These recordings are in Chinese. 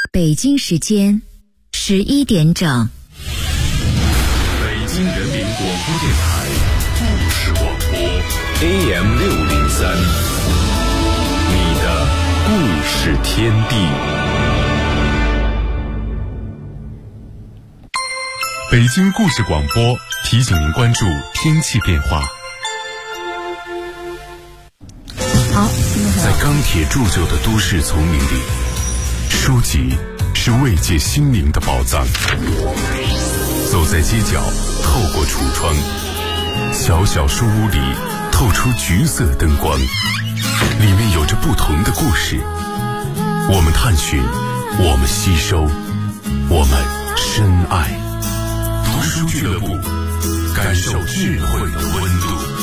北京时间11点整。 北京人民广播电台故事广播 AM603， 你的故事天地。北京故事广播提醒您关注天气变化。 好， 在钢铁铸就的都市丛林里，书籍是慰藉心灵的宝藏。走在街角，透过橱窗，小小书屋里透出橘色灯光，里面有着不同的故事。我们探寻，我们吸收，我们深爱。读书俱乐部，感受智慧的温度。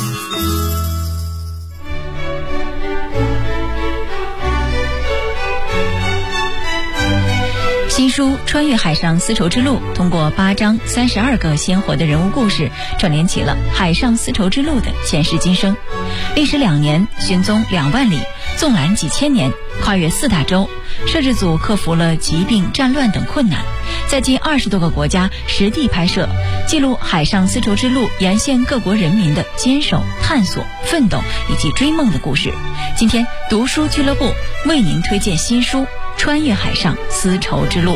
新书《穿越海上丝绸之路》通过8章32个鲜活的人物故事，串联起了海上丝绸之路的前世今生。历时2年，寻踪2万里，纵览几千年，跨越4大洲。摄制组克服了疾病、战乱等困难，在近20多个国家实地拍摄，记录海上丝绸之路沿线各国人民的坚守、探索、奋斗以及追梦的故事。今天读书俱乐部为您推荐新书《穿越海上丝绸之路》。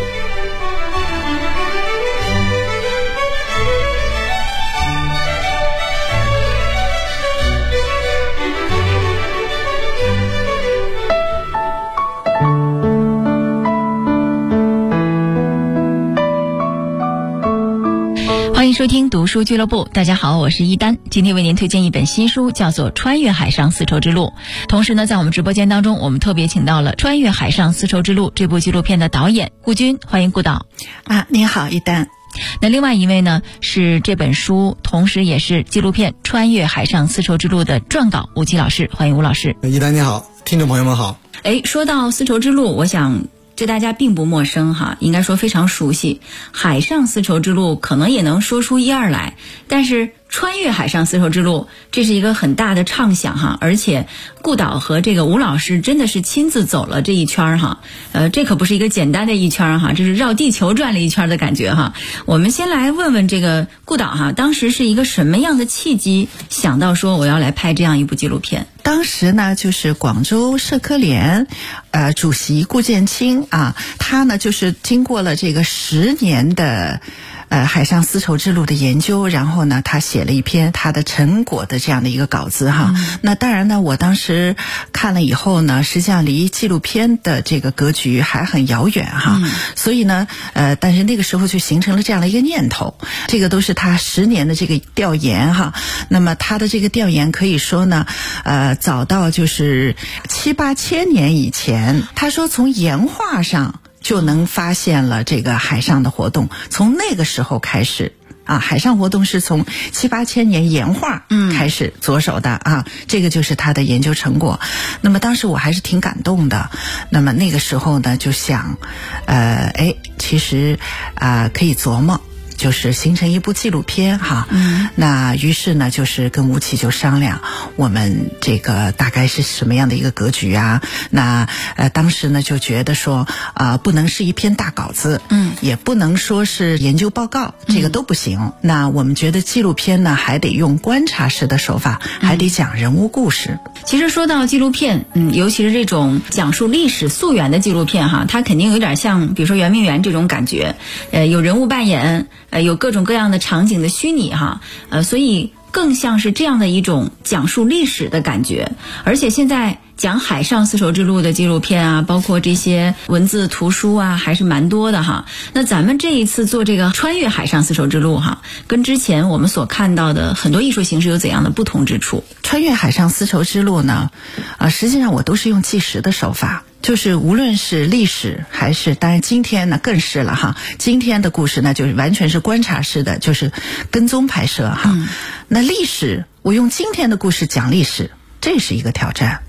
欢迎收听读书俱乐部，大家好，我是一丹。今天为您推荐一本新书，叫做《穿越海上丝绸之路》。同时呢，在我们直播间当中，我们特别请到了《穿越海上丝绸之路》这部纪录片的导演顾军，欢迎顾导。 您好，一丹。 那另外一位呢，是这本书同时也是纪录片《穿越海上丝绸之路》的撰稿吴奇老师，欢迎吴老师。 一丹你好，听众朋友们好。 说到丝绸之路，我想对大家并不陌生哈，应该说非常熟悉。海上丝绸之路可能也能说出一二来，但是穿越海上丝绸之路，这是一个很大的畅想哈，而且顾导和这个吴老师真的是亲自走了这一圈哈，这可不是一个简单的一圈哈，这是绕地球转了一圈的感觉哈。我们先来问问这个顾导哈，当时是一个什么样的契机想到说我要来拍这样一部纪录片？ 当时呢，就是广州社科联主席顾建清啊，他呢就是经过了这个10年的海上丝绸之路的研究，然后呢他写了一篇他的成果的这样的一个稿子哈。那当然呢，我当时看了以后呢，实际上离纪录片的这个格局还很遥远哈。所以呢但是那个时候就形成了这样的一个念头，这个都是他10年的这个调研哈。那么他的这个调研可以说呢早到就是7、8千年以前，他说从岩画上就能发现了这个海上的活动，从那个时候开始海上活动是从7、8千年岩画开始着手的这个就是他的研究成果。那么当时我还是挺感动的，那么那个时候呢就想其实可以琢磨就是形成一部纪录片哈。那于是呢就是跟吴奇就商量我们这个大概是什么样的一个格局啊。那当时呢就觉得说不能是一篇大稿子，也不能说是研究报告，这个都不行。那我们觉得纪录片呢还得用观察式的手法，还得讲人物故事。 其实说到纪录片尤其是这种讲述历史溯源的纪录片哈，它肯定有点像比如说圆明园这种感觉，有人物扮演，有各种各样的场景的虚拟哈，所以更像是这样的一种讲述历史的感觉。而且现在讲海上丝绸之路的纪录片包括这些文字图书还是蛮多的哈。那咱们这一次做这个穿越海上丝绸之路哈，跟之前我们所看到的很多艺术形式有怎样的不同之处？ 穿越海上丝绸之路呢实际上我都是用纪实的手法，就是无论是历史还是当然今天呢更是了哈。今天的故事呢就是完全是观察式的，就是跟踪拍摄哈。那历史我用今天的故事讲历史，这是一个挑战。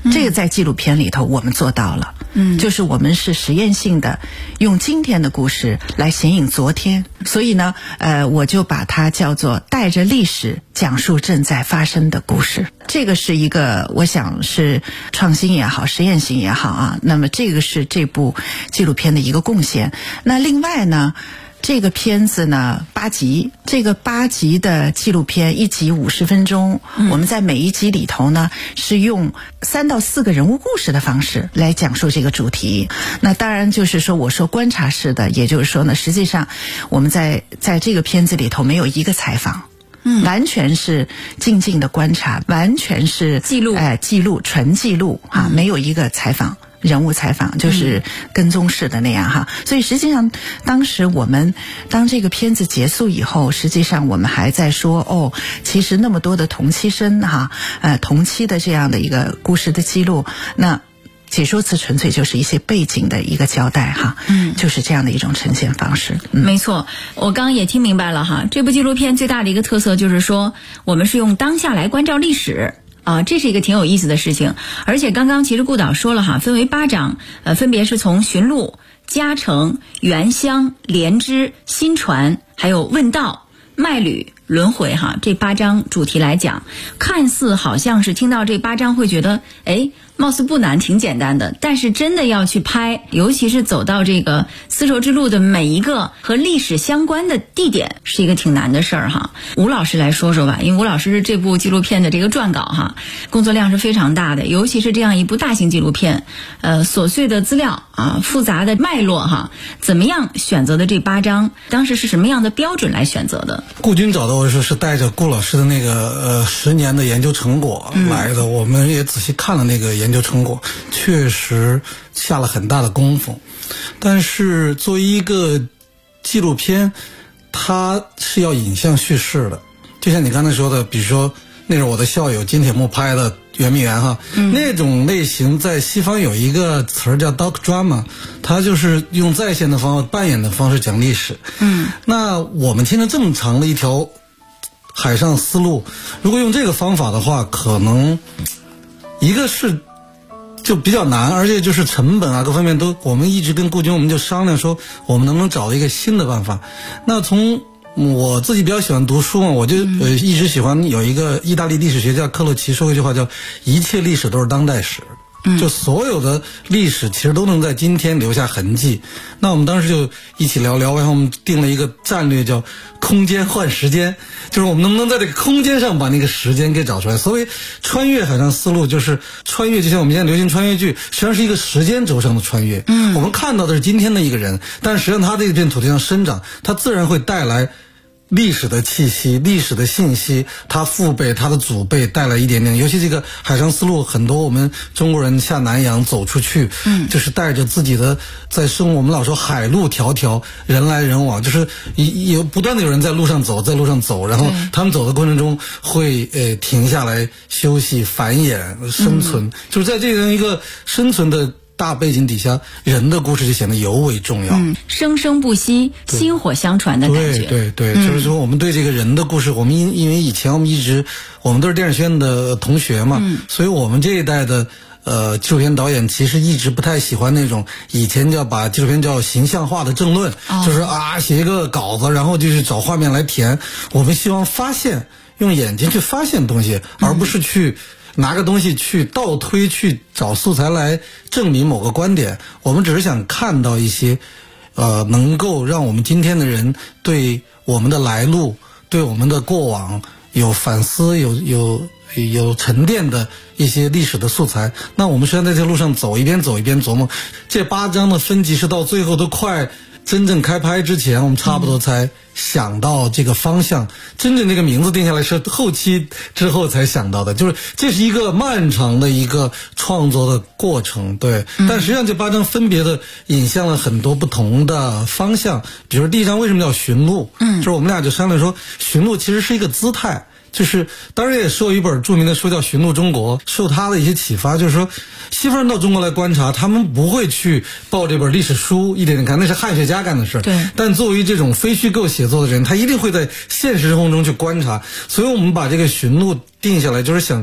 这个在纪录片里头我们做到了。就是我们是实验性的，用今天的故事来显影昨天。所以呢，我就把它叫做带着历史讲述正在发生的故事。这个是一个，我想是创新也好，实验性也好啊。那么这个是这部纪录片的一个贡献。那另外呢，这个片子呢8集，这个8集的纪录片1集50分钟，我们在每一集里头呢是用3到4个人物故事的方式来讲述这个主题。那当然就是说，我说观察式的，也就是说呢，实际上我们在这个片子里头没有一个采访。完全是静静的观察，完全是记录，纯记录啊，没有一个采访。人物采访就是跟踪式的那样哈。所以实际上当时我们当这个片子结束以后，实际上我们还在说其实那么多的同期生哈，同期的这样的一个故事的记录，那解说词纯粹就是一些背景的一个交代哈，就是这样的一种呈现方式。 没错，我刚刚也听明白了哈。这部纪录片最大的一个特色就是说，我们是用当下来关照历史。这是一个挺有意思的事情。而且刚刚其实顾导说了哈，分为8章，分别是从寻路、嘉诚、原乡、莲枝、新传，还有问道、麦履、轮回哈，这8章主题来讲，看似好像是听到这8章会觉得貌似不难，挺简单的，但是真的要去拍，尤其是走到这个丝绸之路的每一个和历史相关的地点，是一个挺难的事儿哈。吴老师来说说吧，因为吴老师是这部纪录片的这个撰稿哈，工作量是非常大的，尤其是这样一部大型纪录片，琐碎的资料啊，复杂的脉络哈，怎么样选择的这8章？当时是什么样的标准来选择的？ 顾军找到我是带着顾老师的那个10年的研究成果来的，我们也仔细看了那个研究成果，确实下了很大的功夫。但是作为一个纪录片，它是要引向叙事的，就像你刚才说的，比如说那是我的校友金铁木拍的圆明园哈，那种类型在西方有一个词儿叫 doc drama， 它就是用在线的方法、扮演的方式讲历史。那我们牵着这么长的一条海上丝路，如果用这个方法的话，可能一个是就比较难，而且就是成本啊各方面都，我们一直跟顾军我们就商量说，我们能不能找一个新的办法。那从我自己比较喜欢读书嘛，我就一直喜欢有一个意大利历史学家克洛奇说过一句话，叫一切历史都是当代史。就所有的历史其实都能在今天留下痕迹。那我们当时就一起聊，然后我们定了一个战略，叫空间换时间，就是我们能不能在这个空间上把那个时间给找出来。所谓穿越海上丝路，就是穿越，就像我们现在流行穿越剧，实际上是一个时间轴上的穿越。我们看到的是今天的一个人，但实际上他这片土地上生长，他自然会带来历史的气息、历史的信息，他父辈、他的祖辈带来一点点。尤其这个海上丝路，很多我们中国人下南洋走出去，就是带着自己的在生。我们老说海路迢迢，人来人往，就是有不断的有人在路上走，然后他们走的过程中会停下来休息、繁衍、生存，就是在这样一个生存的大背景底下，人的故事就显得尤为重要。 生生不息，薪火相传的感觉。 对，就是说我们对这个人的故事，我们因为以前我们都是电影学院的同学嘛，所以我们这一代的纪录片导演其实一直不太喜欢那种以前叫把纪录片叫形象化的政论，就是写一个稿子，然后就是找画面来填。我们希望用眼睛去发现东西，而不是去拿个东西去倒推，去找素材来证明某个观点。我们只是想看到一些能够让我们今天的人对我们的来路、对我们的过往有反思、有沉淀的一些历史的素材。那我们实际上在这路上走，一边走一边琢磨。这8章的分级是到最后都快真正开拍之前，我们差不多才想到这个方向。真正这个名字定下来是后期之后才想到的，就是这是一个漫长的一个创作的过程。对，但实际上这8章分别的引向了很多不同的方向。比如第一章为什么叫寻路，就是我们俩就商量说，寻路其实是一个姿态。就是当然也受一本著名的书叫《寻路中国》，受他的一些启发，就是说西方人到中国来观察，他们不会去抱这本历史书一点点看，那是汉学家干的事。 对。 但作为这种非虚构写作的人，他一定会在现实生活中去观察。所以我们把这个寻路定下来，就是想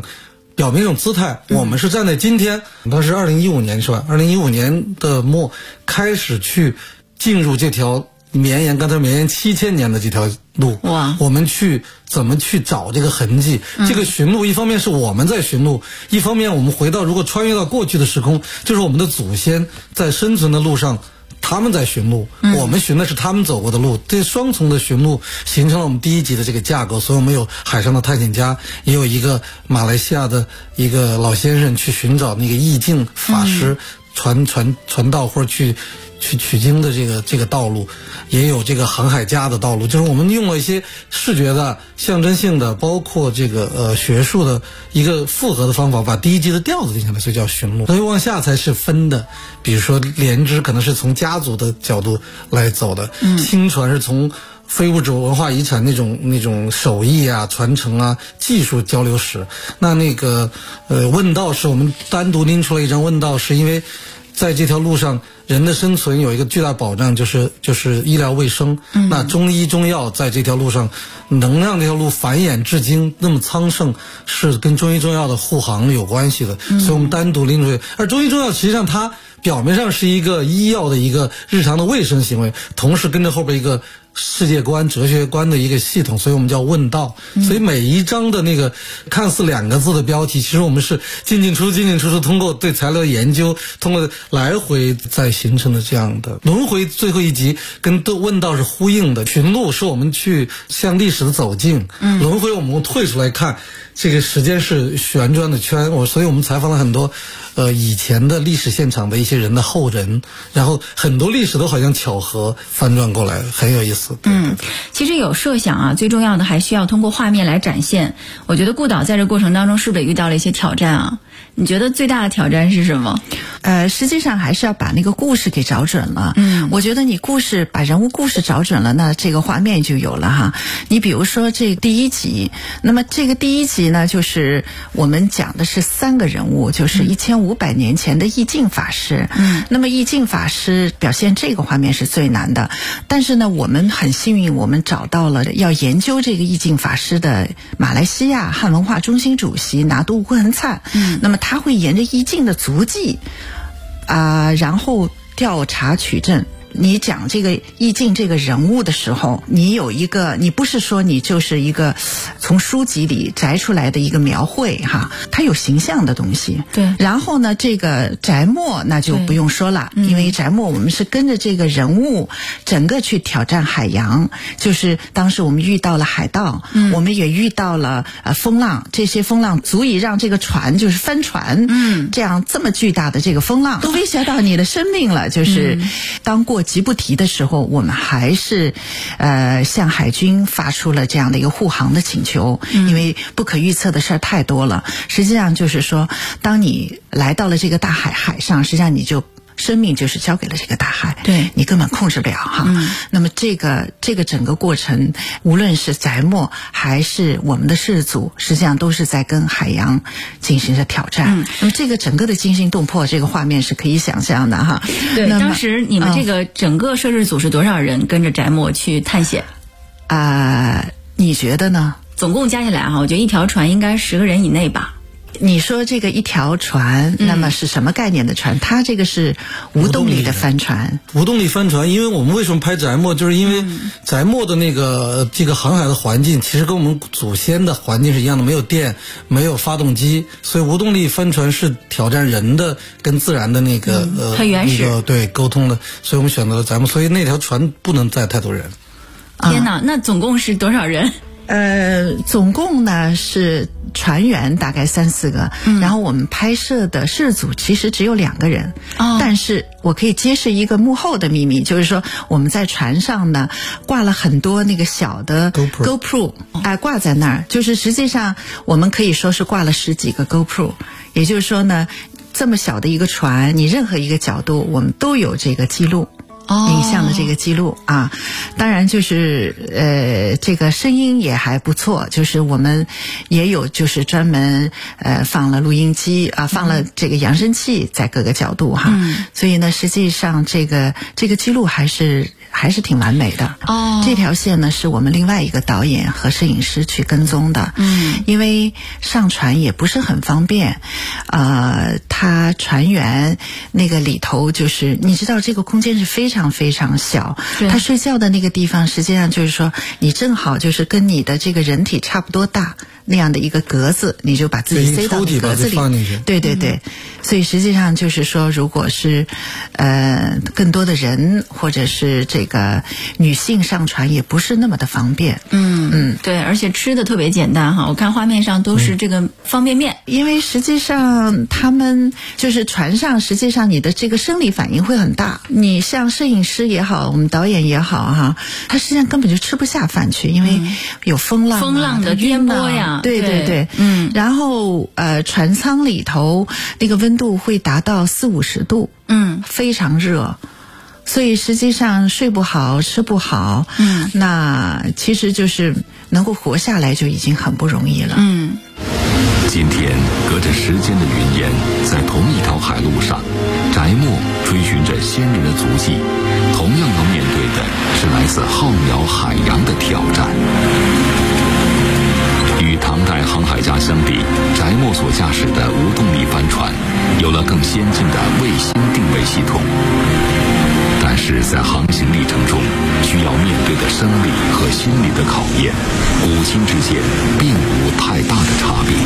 表明一种姿态，我们是站在今天，那是2015年是吧？2015年的末开始去进入这条刚才绵延7000年的这条路， 哇！ 我们去怎么去找这个痕迹？这个寻路，一方面是我们在寻路，一方面我们如果穿越到过去的时空，就是我们的祖先在生存的路上，他们在寻路，我们寻的是他们走过的路，这双重的寻路形成了我们第一集的这个架构。所以我们有海上的探险家，也有一个马来西亚的一个老先生去寻找那个意境法师传道或者去取经的这个道路，也有这个航海家的道路，就是我们用了一些视觉的、象征性的，包括这个学术的一个复合的方法，把第一集的调子定下来，所以叫寻路。所以往下才是分的，比如说莲枝可能是从家族的角度来走的，青船是从非物质文化遗产那种手艺啊、传承啊、技术交流史。那个问道是我们单独拎出了一张问道，是因为在这条路上人的生存有一个巨大保障，就是医疗卫生。那中医中药在这条路上能让这条路繁衍至今那么昌盛，是跟中医中药的护航有关系的，所以我们单独拎出来。而中医中药实际上它表面上是一个医药的一个日常的卫生行为，同时跟着后边一个世界观、哲学观的一个系统，所以我们叫问道。所以每一章的那个看似2个字的标题，其实我们是进进出出，通过对材料的研究，通过来回再形成的这样的轮回。最后一集跟问道是呼应的，寻路是我们去向历史的走近，轮回我们退出来看这个时间是旋转的圈。所以我们采访了很多以前的历史现场的一些人的后人，然后很多历史都好像巧合翻转过来，很有意思。 其实有设想啊，最重要的还需要通过画面来展现。我觉得顾导在这过程当中是不是也遇到了一些挑战啊？你觉得最大的挑战是什么？ 实际上还是要把那个故事给找准了。我觉得你把人物故事找准了，那这个画面就有了哈。你比如说这第一集，那么这个第一集呢，就是我们讲的是3个人物，就是1500年前的义净法师。那么义净法师表现这个画面是最难的，但是呢，我们很幸运，我们找到了要研究这个义净法师的马来西亚汉文化中心主席拿督吴恒灿。那么他会沿着义净的足迹然后调查取证。你讲这个义净这个人物的时候，你不是说你就是一个从书籍里摘出来的一个描绘哈，它有形象的东西。 对。 然后呢，这个翟墨那就不用说了，因为翟墨我们是跟着这个人物整个去挑战海洋，就是当时我们遇到了海盗，我们也遇到了风浪，这些风浪足以让这个船就是翻船，这样这么巨大的这个风浪都威胁到你的生命了，就是当过吉布提的时候，我们还是向海军发出了这样的一个护航的请求，因为不可预测的事儿太多了。实际上就是说，当你来到了这个大海上，实际上你就生命就是交给了这个大海， 对， 你根本控制不了哈。那么这个整个过程，无论是翟墨还是我们的世祖，实际上都是在跟海洋进行着挑战。那么这个整个的惊心动魄，这个画面是可以想象的哈。 对，当时你们这个整个摄制组是多少人跟着翟墨去探险？ 你觉得呢？ 总共加起来哈，我觉得一条船应该10个人以内吧。 你说这个一条船，那么是什么概念的船？它这个是无动力的帆船。 无动力帆船，因为我们为什么拍翟墨，就是因为翟墨的这个航海的环境，其实跟我们祖先的环境是一样的，没有电，没有发动机，所以无动力帆船是挑战人的跟自然的很原始对沟通的，所以我们选择了翟墨，所以那条船不能载太多人。 天哪，那总共是多少人？ 总共呢是船员大概3-4个，然后我们拍摄的摄组其实只有2个人，但是我可以揭示一个幕后的秘密，就是说我们在船上呢挂了很多那个小的 GoPro， 挂在那儿，就是实际上我们可以说是挂了10几个 GoPro， 也就是说呢，这么小的一个船，你任何一个角度我们都有这个记录。影像的这个记录啊，当然就是这个声音也还不错，就是我们也有就是专门放了录音机啊，放了这个扬声器在各个角度哈，所以呢实际上这个记录还是还是挺完美的。这条线呢是我们另外一个导演和摄影师去跟踪的。因为上船也不是很方便，他船员那个里头就是你知道这个空间是非常非常小，他睡觉的那个地方实际上就是说你正好就是跟你的这个人体差不多大那样的一个格子，你就把自己塞到那格子里，对对对。所以实际上就是说，如果是更多的人或者是这个女性上船，也不是那么的方便。 对，而且吃的特别简单哈，我看画面上都是这个方便面。 因为实际上他们就是船上，实际上你的这个生理反应会很大。你像摄影师也好，我们导演也好哈，他实际上根本就吃不下饭去，因为有风浪的颠簸呀。 对对对，然后船舱里头那个温度会达到40-50度，非常热，所以实际上睡不好吃不好，那其实就是能够活下来就已经很不容易了。 今天隔着时间的云烟，在同一条海路上，翟墨追寻着先人的足迹，同样要面对的是来自浩渺海洋的挑战。与唐代航海家相比，翟墨所驾驶的无动力帆船有了更先进的卫星定位系统，但是在航行历程中需要面对的生理和心理的考验，古今之间并无太大的差别。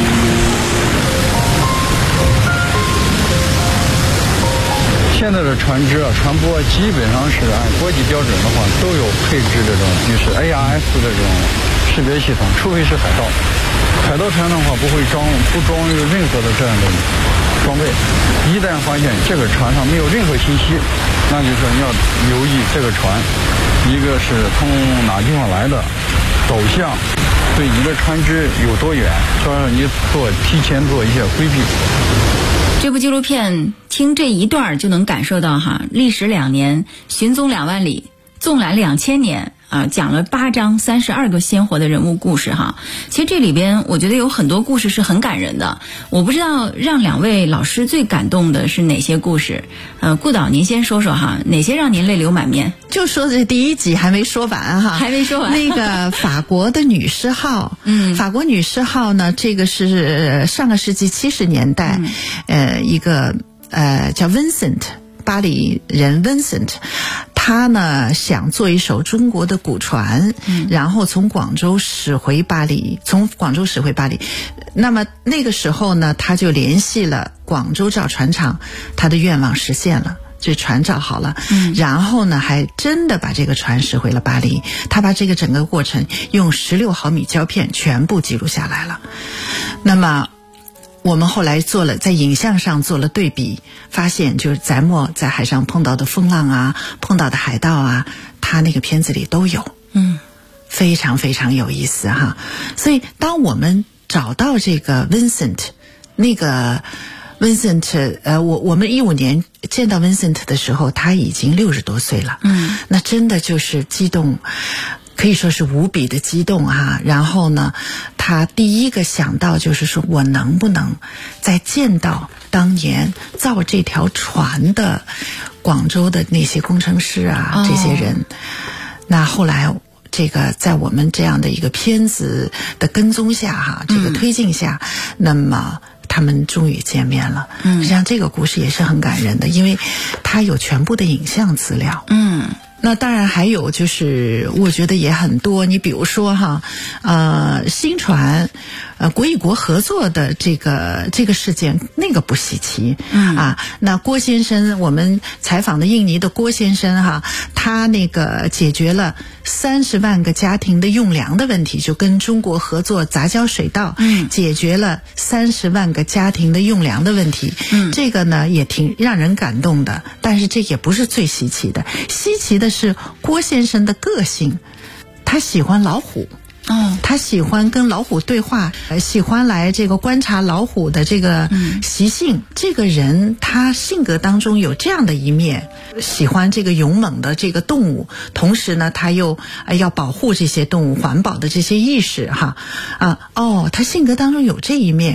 现在的船只船舶基本上是按国际标准的话，都有配置这种就是 ARS 这种识别系统，除非是海盗。海盗船的话不装有任何的这样的装备。一旦发现这个船上没有任何信息，那就是说你要留意这个船，一个是从哪地方来的，走向对你的船只有多远，所以你提前做一些规避。 这部纪录片听这一段就能感受到哈，历时2年，寻踪2万里，纵览2000年啊，讲了8章32个鲜活的人物故事哈。其实这里边我觉得有很多故事是很感人的，我不知道让2位老师最感动的是哪些故事。顾导您先说说哈，哪些让您泪流满面？ 就说这第1集还没说完哈， 还没说完。 那个法国的女士号，法国女士号呢，这个是上个世纪70年代，一个叫 Vincent， 巴黎人 Vincent， 他呢想做一艘中国的古船，然后从广州驶回巴黎。那么那个时候呢，他就联系了广州造船厂，他的愿望实现了。这船造好了，然后呢，还真的把这个船驶回了巴黎。他把这个整个过程用16毫米胶片全部记录下来了。那么我们后来在影像上做了对比，发现就是翟墨在海上碰到的风浪啊，碰到的海盗啊，他那个片子里都有，非常非常有意思哈。所以当我们找到这个 Vincent， 那个 Vincent， 我们15年见到 Vincent 的时候，他已经60多岁了，那真的就是激动，可以说是无比的激动哈。然后呢，他第一个想到就是说，我能不能再见到当年造这条船的广州的那些工程师啊，这些人。那后来这个在我们这样的一个片子的跟踪下哈，这个推进下，那么他们终于见面了。实际上这个故事也是很感人的，因为它有全部的影像资料。那当然还有就是我觉得也很多，你比如说哈，新船国与国合作的这个事件，那个不稀奇。那郭先生，我们采访的印尼的郭先生哈，他那个解决了30万个家庭的用粮的问题，就跟中国合作杂交水稻，解决了30万个家庭的用粮的问题。这个呢也挺让人感动的，但是这也不是最稀奇的，稀奇的是郭先生的个性，他喜欢老虎。他喜欢跟老虎对话，喜欢来这个观察老虎的这个习性。这个人他性格当中有这样的一面，喜欢这个勇猛的这个动物，同时呢他又要保护这些动物，环保的这些意识哈。他性格当中有这一面，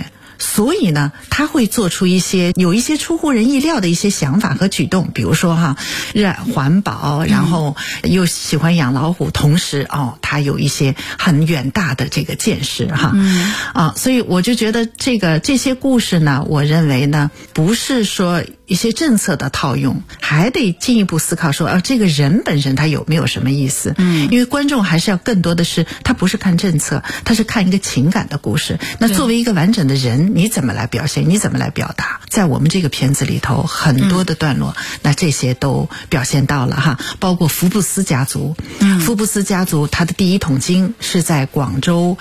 所以呢，他会做出有一些出乎人意料的一些想法和举动，比如说环保，然后又喜欢养老虎，同时他有一些很远大的这个见识所以我就觉得这些故事呢，我认为呢，不是说一些政策的套用，还得进一步思考说这个人本身他有没有什么意思。因为观众还是要更多的是，他不是看政策，他是看一个情感的故事。那作为一个完整的人，你怎么来表现，你怎么来表达，在我们这个片子里头很多的段落，那这些都表现到了包括福布斯家族。福布斯家族他的第一桶金是在广州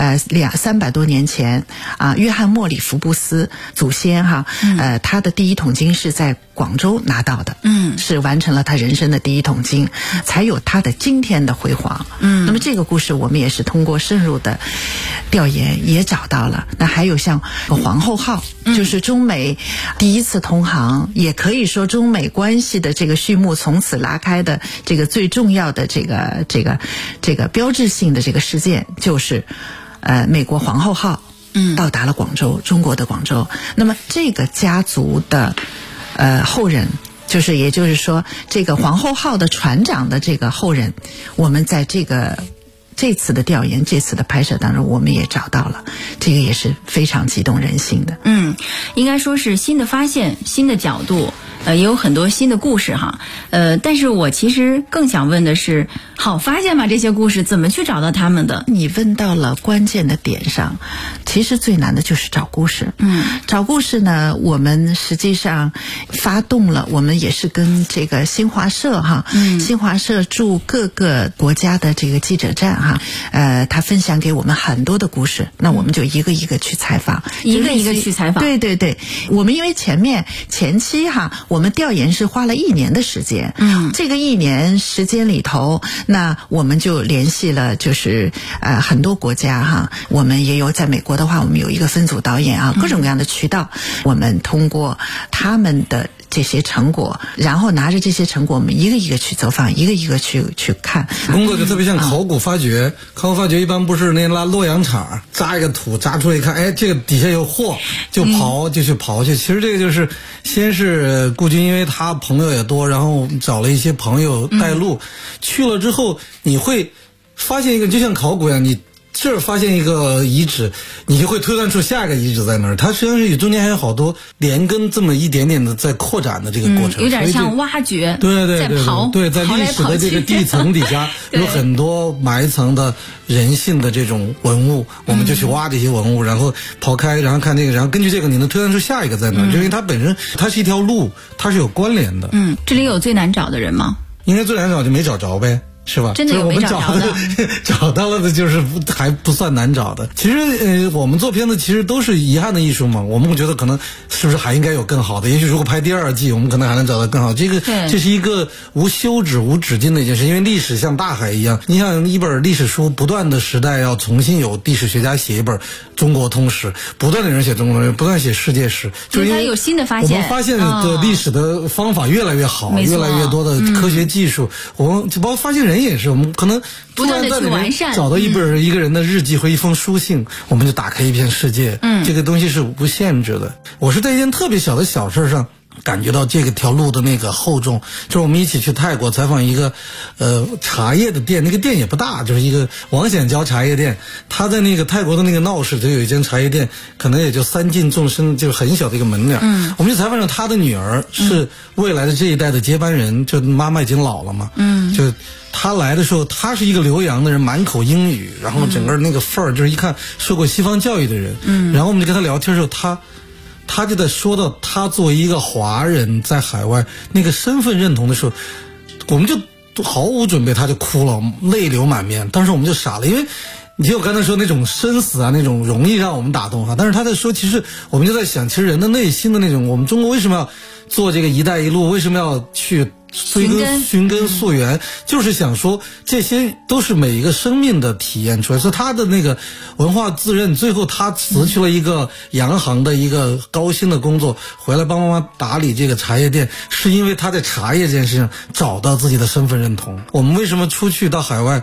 300多年前约翰莫里福布斯祖先他的第一桶金是在广州拿到的，是完成了他人生的第一桶金，才有他的今天的辉煌。那么这个故事我们也是通过深入的调研也找到了。那还有像皇后号，就是中美第一次通航，也可以说中美关系的这个序幕从此拉开的这个最重要的这个标志性的这个事件，就是美国皇后号到达了广州，中国的广州。那么这个家族的后人，也就是说这个皇后号的船长的这个后人，我们在这次的调研，这次的拍摄当中，我们也找到了，这个也是非常激动人心的。 应该说是新的发现，新的角度，也有很多新的故事但是我其实更想问的是，好发现吗？这些故事怎么去找到他们的？ 你问到了关键的点上，其实最难的就是找故事。找故事呢，我们实际上发动了，我们也是跟这个新华社新华社驻各个国家的这个记者站他分享给我们很多的故事，那我们就一个一个去采访， 一个一个去采访。 对对对，我们因为前期我们调研是花了1年的时间。这个1年时间里头，那我们就联系了很多国家我们也有在美国的话，我们有一个分组导演各种各样的渠道，我们通过他们的这些成果，然后拿着这些成果，我们一个一个去走访，一个一个去看。 工作就特别像考古发掘，考古发掘一般不是那拉洛阳铲扎一个土扎出来一看，这个底下有货，就去刨去。其实这个就是先是顾军，因为他朋友也多，然后找了一些朋友带路，去了之后你会发现一个，就像考古一样，你这儿发现一个遗址，你就会推断出下一个遗址在哪儿。它实际上是中间还有好多连根这么一点点的在扩展的这个过程， 有点像挖掘， 对，在历史的这个地层底下有很多埋藏的人性的这种文物，我们就去挖这些文物，然后刨开，然后看这个，然后根据这个你能推断出下一个在哪儿，因为它本身它是一条路，它是有关联的。 这里有最难找的人吗？ 应该最难找就没找着呗。是吧？ 真的有没找着的？ 找到了的就是还不算难找的。其实我们做片子其实都是遗憾的艺术嘛。我们会觉得可能是不是还应该有更好的？也许如果拍第2季，我们可能还能找到更好。这是一个无休止、无止境的一件事，因为历史像大海一样。你像一本历史书，不断的时代要重新有历史学家写一本中国通史，不断的人写中国通史，不断写世界史， 就是因为有新的发现。 我们发现的历史的方法越来越好，越来越多的科学技术，我们就包括发现人也是，我们可能不断的去完善， 找到一个人的日记和一封书信，我们就打开一片世界。这个东西是无限制的。我是在一件特别小的小事上感觉到这个条路的那个厚重，就是我们一起去泰国采访一个茶叶的店，那个店也不大，就是一个王显娇茶叶店。他在那个泰国的那个闹市就有一间茶叶店，可能也就3进众生，就是很小的一个门脸。我们就采访了他的女儿，是未来的这一代的接班人，就妈妈已经老了嘛。就他来的时候，他是一个留洋的人，满口英语，然后整个那个范儿就是一看受过西方教育的人。然后我们就跟他聊天的时候，他就在说到他作为一个华人在海外那个身份认同的时候，我们就毫无准备，他就哭了，泪流满面。当时我们就傻了，因为你就我刚才说那种生死啊，那种容易让我们打动但是他在说，其实我们就在想，其实人的内心的那种，我们中国为什么要做这个一带一路，为什么要去寻根溯源，就是想说这些都是每一个生命的体验出来。所以他的那个文化自认，最后他辞去了一个洋行的一个高薪的工作，回来帮妈妈打理这个茶叶店，是因为他在茶叶这件事情找到自己的身份认同。我们为什么出去到海外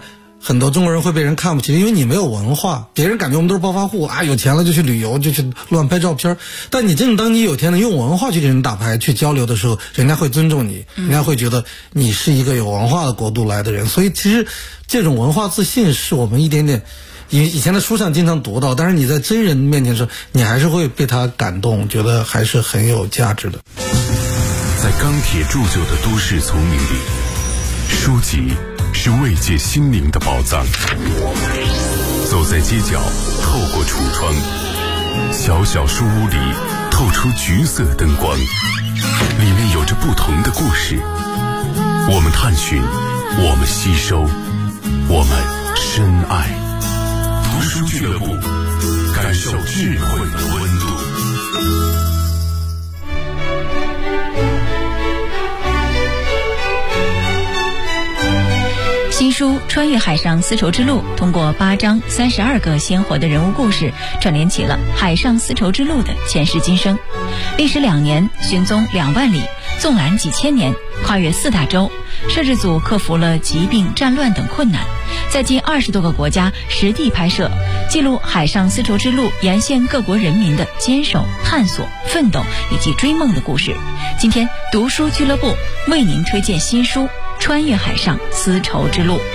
很多中国人会被人看不起，因为你没有文化，别人感觉我们都是暴发户啊，有钱了就去旅游，就去乱拍照片。但你真的当你有天呢用文化去跟人打牌去交流的时候，人家会尊重你，人家会觉得你是一个有文化的国度来的人。所以其实这种文化自信是我们一点点以前的书上经常读到，但是你在真人面前的时候，你还是会被他感动，觉得还是很有价值的。 在钢铁铸就的都市丛林里，书籍是慰藉心灵的宝藏。走在街角，透过橱窗，小小书屋里透出橘色灯光，里面有着不同的故事。我们探寻，我们吸收，我们深爱。读书俱乐部，感受智慧的温度。 新书《穿越海上丝绸之路》通过8章32个鲜活的人物故事，串联起了海上丝绸之路的前世今生。历时2年，寻踪2万里，纵览几千年，跨越4大洲。摄制组克服了疾病、战乱等困难，在近20多个国家实地拍摄，记录海上丝绸之路沿线各国人民的坚守、探索、奋斗以及追梦的故事。今天读书俱乐部为您推荐新书《穿越海上丝绸之路》。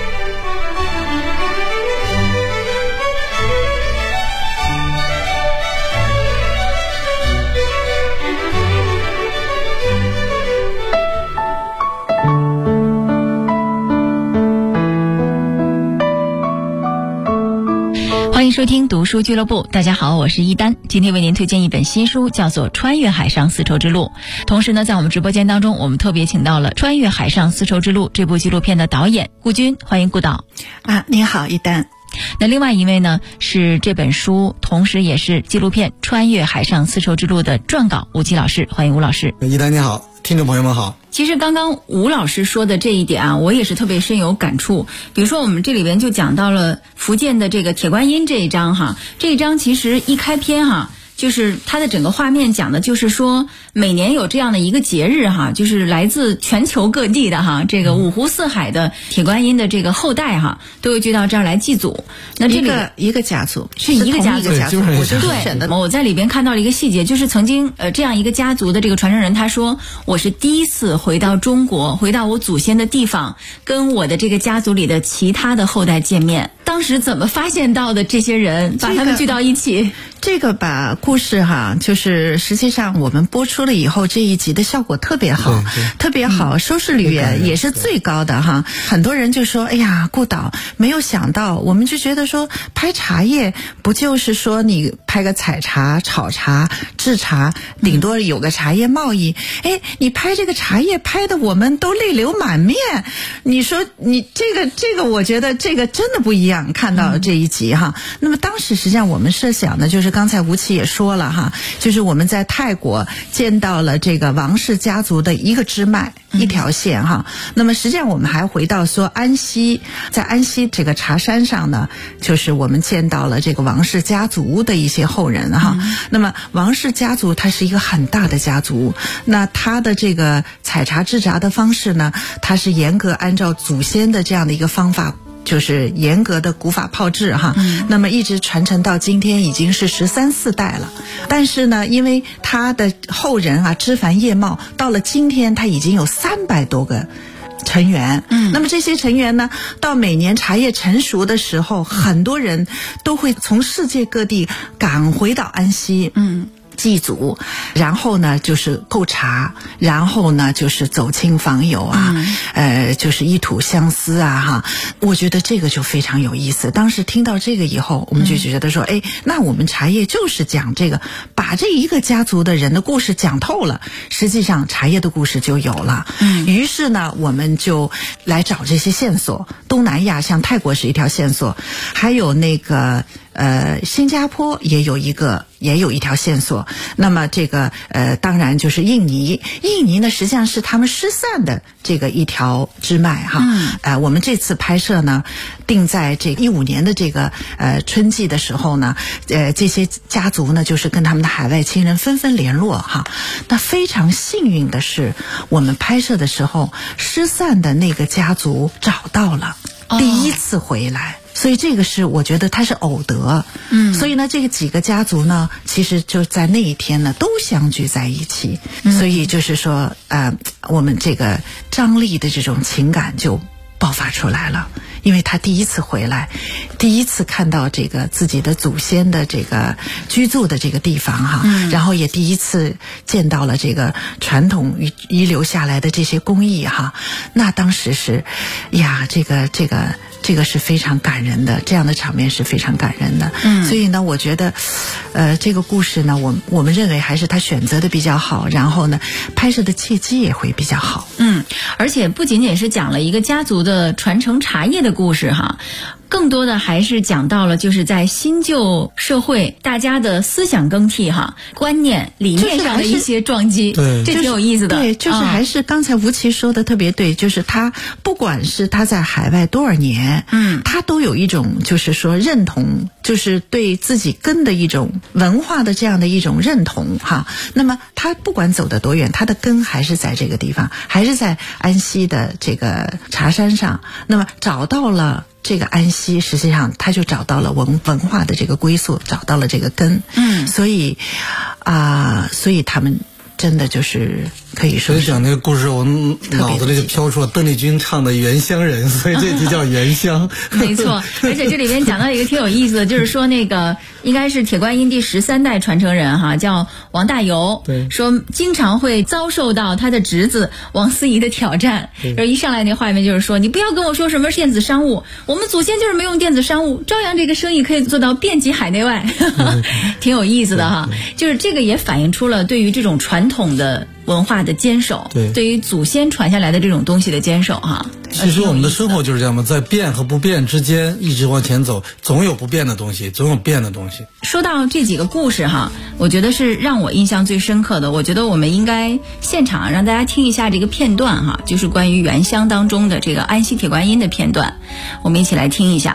欢迎收听读书俱乐部，大家好，我是一丹。今天为您推荐一本新书，叫做《穿越海上丝绸之路》。同时呢，在我们直播间当中，我们特别请到了《穿越海上丝绸之路》这部纪录片的导演顾军，欢迎顾导。 您好，一丹。 那另外一位呢，是这本书同时也是纪录片《穿越海上丝绸之路》的撰稿吴奇老师，欢迎吴老师。 一丹你好，听众朋友们好。 其实刚刚吴老师说的这一点啊，我也是特别深有感触。比如说我们这里边就讲到了福建的这个铁观音这一章哈，这一章其实一开篇哈，就是它的整个画面讲的就是说每年有这样的一个节日哈，就是来自全球各地的哈，这个五湖四海的铁观音的这个后代哈，都会聚到这儿来祭祖。那这里一个家族是一个家族， 对， 我在里边看到了一个细节，就是曾经这样一个家族的这个传承人，他说我是第一次回到中国，回到我祖先的地方，跟我的这个家族里的其他的后代见面。当时怎么发现到的这些人，把他们聚到一起？ 这个把故事哈，就是实际上我们播出了以后，这一集的效果特别好，特别好，收视率也是最高的哈。很多人就说：“哎呀，顾导没有想到，我们就觉得说拍茶叶不就是说你拍个采茶、炒茶、制茶，顶多有个茶叶贸易。哎，你拍这个茶叶拍的我们都泪流满面。你说你这个，我觉得这个真的不一样。看到这一集哈，那么当时实际上我们设想的就是。”刚才吴奇也说了哈，就是我们在泰国见到了这个王氏家族的一个支脉，一条线哈。那么实际上我们还回到说安溪，在安溪这个茶山上呢，就是我们见到了这个王氏家族的一些后人哈。那么王氏家族它是一个很大的家族，那他的这个采茶制茶的方式呢，它是严格按照祖先的这样的一个方法。就是严格的古法炮制哈，那么一直传承到今天已经是13、14代了。但是呢，因为他的后人啊枝繁叶茂，到了今天他已经有300多个成员。那么这些成员呢，到每年茶叶成熟的时候，很多人都会从世界各地赶回到安溪。祭祖，然后呢就是购茶，然后呢就是走亲访友啊，就是一吐相思啊哈。我觉得这个就非常有意思。当时听到这个以后，我们就觉得说，哎，那我们茶叶就是讲这个，把这一个家族的人的故事讲透了，实际上茶叶的故事就有了。于是呢，我们就来找这些线索。东南亚像泰国是一条线索，还有那个新加坡也有一条线索。那么这个当然就是印尼呢实际上是他们失散的这个一条支脉哈。我们这次拍摄呢定在这个15年的这个春季的时候呢，这些家族呢就是跟他们的海外亲人纷纷联络哈。那非常幸运的是，我们拍摄的时候失散的那个家族找到了。 第一次回来。所以这个是我觉得他是偶得，所以呢，这个几个家族呢，其实就在那一天呢都相聚在一起，所以就是说，我们这个张力的这种情感就爆发出来了。因为他第一次回来，第一次看到这个自己的祖先的这个居住的这个地方哈，然后也第一次见到了这个传统遗留下来的这些工艺哈，那当时是，呀，这个是非常感人的，这样的场面是非常感人的。所以呢，我觉得，这个故事呢，我们认为还是他选择的比较好，然后呢，拍摄的契机也会比较好。 而且不仅仅是讲了一个家族的传承茶叶的故事哈。更多的还是讲到了就是在新旧社会大家的思想更替哈，观念理念上的一些撞击， 对， 这挺有意思的。 对，就是还是刚才吴奇说的特别对，就是他不管是他在海外多少年，他都有一种就是说认同，就是对自己根的一种文化的这样的一种认同哈。那么他不管走得多远，他的根还是在这个地方，还是在安溪的这个茶山上。那么找到了这个安溪，实际上他就找到了文化的这个归宿，找到了这个根。所以他们真的就是可以说是。 所以讲那个故事，我脑子里就飘出了邓丽君唱的《原乡人》，所以这就叫原乡。 没错，而且这里边讲到一个挺有意思的，就是说那个应该是铁观音第13代传承人哈，叫王大猷， 对， 说经常会遭受到他的侄子王思怡的挑战。然后一上来那画面就是说，你不要跟我说什么电子商务，我们祖先就是没用电子商务，照样这个生意可以做到遍及海内外，挺有意思的哈。就是这个也反映出了对于这种传统的文化的坚守，对于祖先传下来的这种东西的坚守哈。 其实我们的生活就是这样嘛，在变和不变之间一直往前走，总有不变的东西，总有变的东西。 说到这几个故事哈，我觉得是让我印象最深刻的，我觉得我们应该现场让大家听一下这个片段哈，就是关于原乡当中的这个安溪铁观音的片段，我们一起来听一下。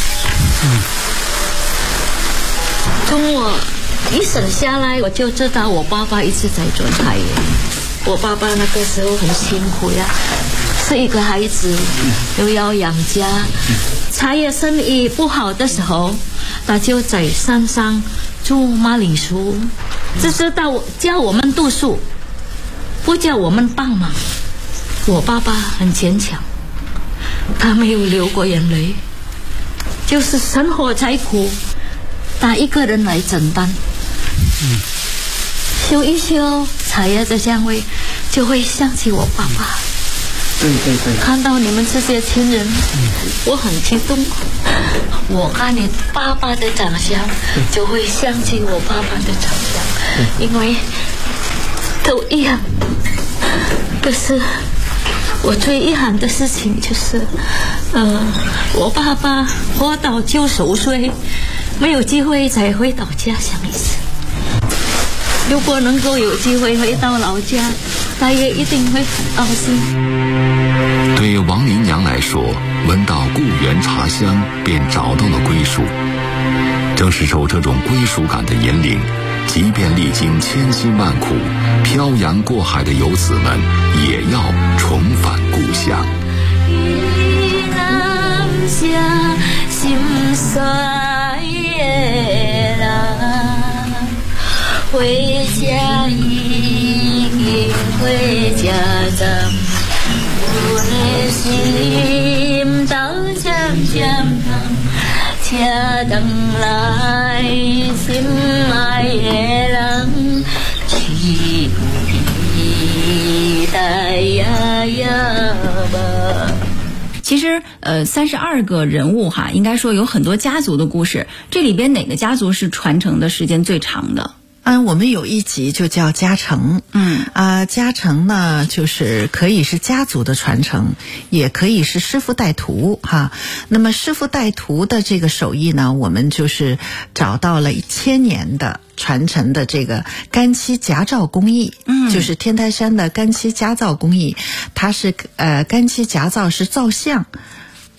从我一生下来，我就知道我爸爸一直在做茶叶。我爸爸那个时候很辛苦呀，是一个孩子，又要养家。茶叶生意不好的时候，他就在山上种马铃薯，只知道叫我们读书，不叫我们帮忙。我爸爸很坚强，他没有流过眼泪，就是生活再苦，他一个人来承担。嗅一嗅茶叶的香味，就会想起我爸爸。 对对对， 看到你们这些亲人，我很激动。我看你爸爸的长相，就会想起我爸爸的长相，因为都一样。可是我最遗憾的事情就是，我爸爸活到90岁，没有机会再回到家乡一次。如果能够有机会回到老家，他也一定会很高兴。 对王林娘来说，闻到故园茶香便找到了归属。正是受这种归属感的引领，即便历经千辛万苦，漂洋过海的游子们也要重返故乡。 雨南下心酸的人，回家已经回家站，我的心到渐渐长，且等来心爱的人，期待呀呀吧。 其实32个人物哈，应该说有很多家族的故事，这里边哪个家族是传承的时间最长的？ 我们有一集就叫家承，家承呢，就是可以是家族的传承，也可以是师傅带徒哈。那么师傅带徒的这个手艺呢，我们就是找到了1000年的传承的这个干漆夹造工艺，就是天台山的干漆夹造工艺，它是干漆夹造是造像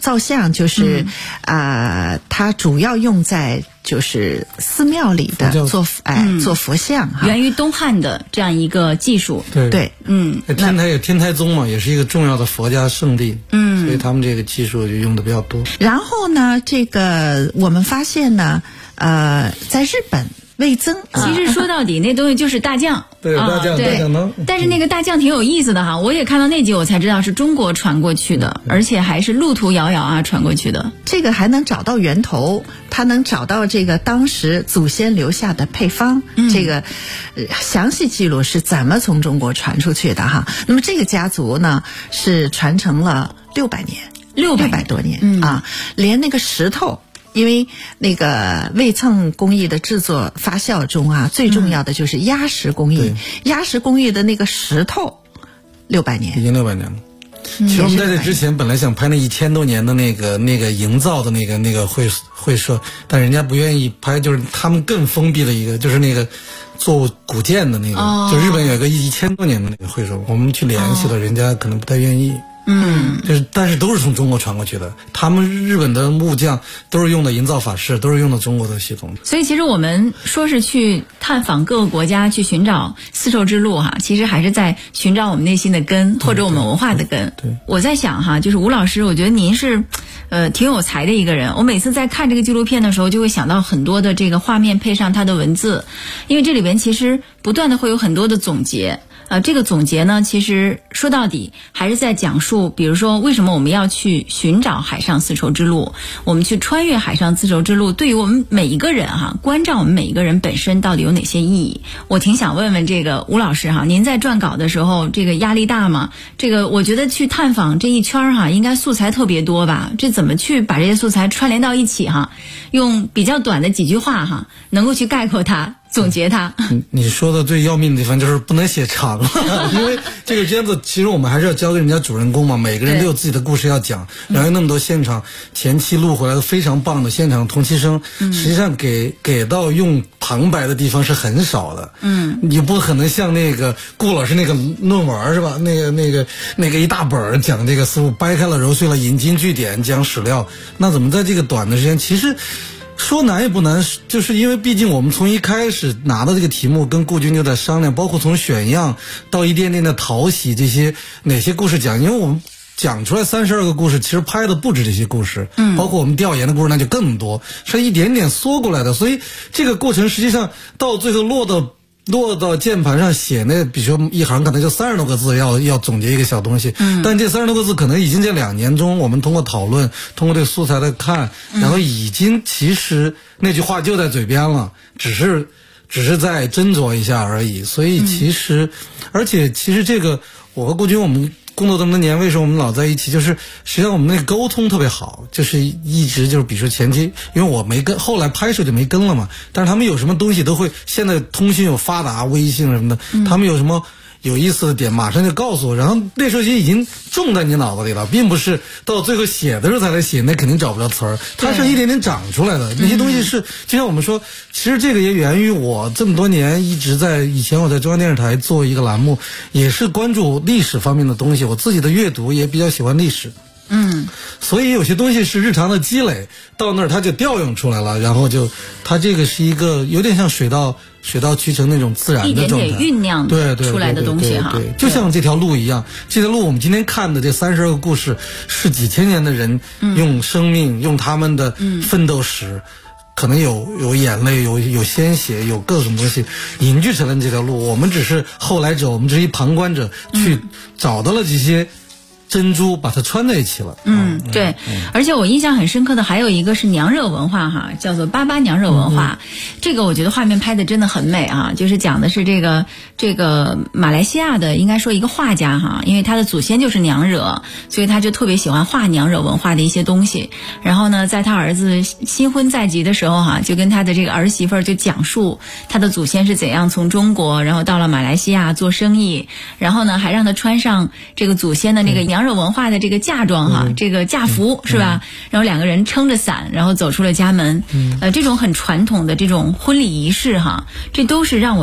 造像，就是它主要用在就是寺庙里的做佛像哈， 源于东汉的这样一个技术。 对，天台有天台宗嘛，也是一个重要的佛家圣地，所以他们这个技术就用的比较多。 然后呢，这个我们发现呢，在日本味增， 其实说到底那东西就是大酱。 对，大酱汤。 但是那个大酱挺有意思的哈，我也看到那集我才知道是中国传过去的，而且还是路途遥遥啊传过去的。 这个还能找到源头，他能找到这个当时祖先留下的配方，这个详细记录是怎么从中国传出去的哈。那么这个家族呢是传承了600年，600多年啊，连那个石头。因为那个味噌工艺的制作发酵中啊，最重要的就是压实工艺。压实工艺的那个石头，600年， 已经600年了。其实我们在这之前本来想拍那1000多年的那个营造的那个会社，但人家不愿意拍，就是他们更封闭的一个，就是那个做古建的那个，就日本有一个1000多年的那个会社，我们去联系了，人家可能不太愿意。但是都是从中国传过去的。他们日本的木匠都是用的营造法式，都是用的中国的系统。 所以其实我们说是去探访各个国家，去寻找丝绸之路哈，其实还是在寻找我们内心的根，或者我们文化的根。 对， 我在想哈，就是吴老师，我觉得您是挺有才的一个人。我每次在看这个纪录片的时候，就会想到很多的这个画面配上它的文字，因为这里边其实不断的会有很多的总结。这个总结呢，其实说到底还是在讲述，比如说为什么我们要去寻找海上丝绸之路，我们去穿越海上丝绸之路，对于我们每一个人哈，关照我们每一个人本身到底有哪些意义？我挺想问问这个吴老师哈，您在撰稿的时候，这个压力大吗？这个我觉得去探访这一圈哈，应该素材特别多吧？这怎么去把这些素材串联到一起哈？用比较短的几句话哈，能够去概括它。总结它。 你说的最要命的地方就是不能写长了，因为这个片子其实我们还是要交给人家主人公嘛，每个人都有自己的故事要讲，然后有那么多现场前期录回来的非常棒的现场同期声，实际上给到用旁白的地方是很少的。你不可能像那个顾老师那个论文是吧？那个一大本讲这个思路，掰开了揉碎了，引经据典讲史料，那怎么在这个短的时间，其实说难也不难，就是因为毕竟我们从一开始拿到这个题目跟顾军就在商量，包括从选样到一点点的淘洗这些哪些故事讲，因为我们讲出来32个故事，其实拍的不止这些故事，包括我们调研的故事那就更多，是一点点缩过来的，所以这个过程实际上到最后落到键盘上写那，比如说一行可能就30多个字，要总结一个小东西，但这30多个字可能已经这2年中，我们通过讨论，通过这个素材的看，然后已经其实那句话就在嘴边了，只是再斟酌一下而已。所以其实，而且其实这个我和顾军我们工作这么多年，为什么我们老在一起？就是实际上我们那个沟通特别好，就是一直就是比如说前期，因为我没跟，后来拍摄就没跟了嘛。但是他们有什么东西都会，现在通讯有发达，微信什么的，他们有什么有意思的点马上就告诉我，然后那时候就已经种在你脑子里了，并不是到最后写的时候才来写，那肯定找不着词儿，它是一点点长出来的。那些东西是就像我们说，其实这个也源于我这么多年一直在以前我在中央电视台做一个栏目，也是关注历史方面的东西，我自己的阅读也比较喜欢历史。所以有些东西是日常的积累，到那儿它就调用出来了，然后就它这个是一个有点像水到渠成那种自然的状态， 一点点酝酿出来的东西哈， 对，就像这条路一样，这条路我们今天看的这32个故事，是几千年的人用生命，用他们的奋斗史，可能有眼泪，有鲜血，有各种东西凝聚成了这条路。我们只是后来者，我们只是一旁观者，去找到了这些珍珠，把它穿在一起了。 对，而且我印象很深刻的还有一个是娘惹文化哈，叫做88娘惹文化。这个我觉得画面拍的真的很美啊，就是讲的是这个马来西亚的应该说一个画家哈，因为他的祖先就是娘惹，所以他就特别喜欢画娘惹文化的一些东西。然后呢，在他儿子新婚在即的时候哈，就跟他的这个儿媳妇就讲述他的祖先是怎样从中国然后到了马来西亚做生意，然后呢还让他穿上这个祖先的那个娘惹文化的这个嫁妆哈，这个嫁服是吧？然后2个人撑着伞，然后走出了家门。这种很传统的这种婚礼仪式哈，这都是让我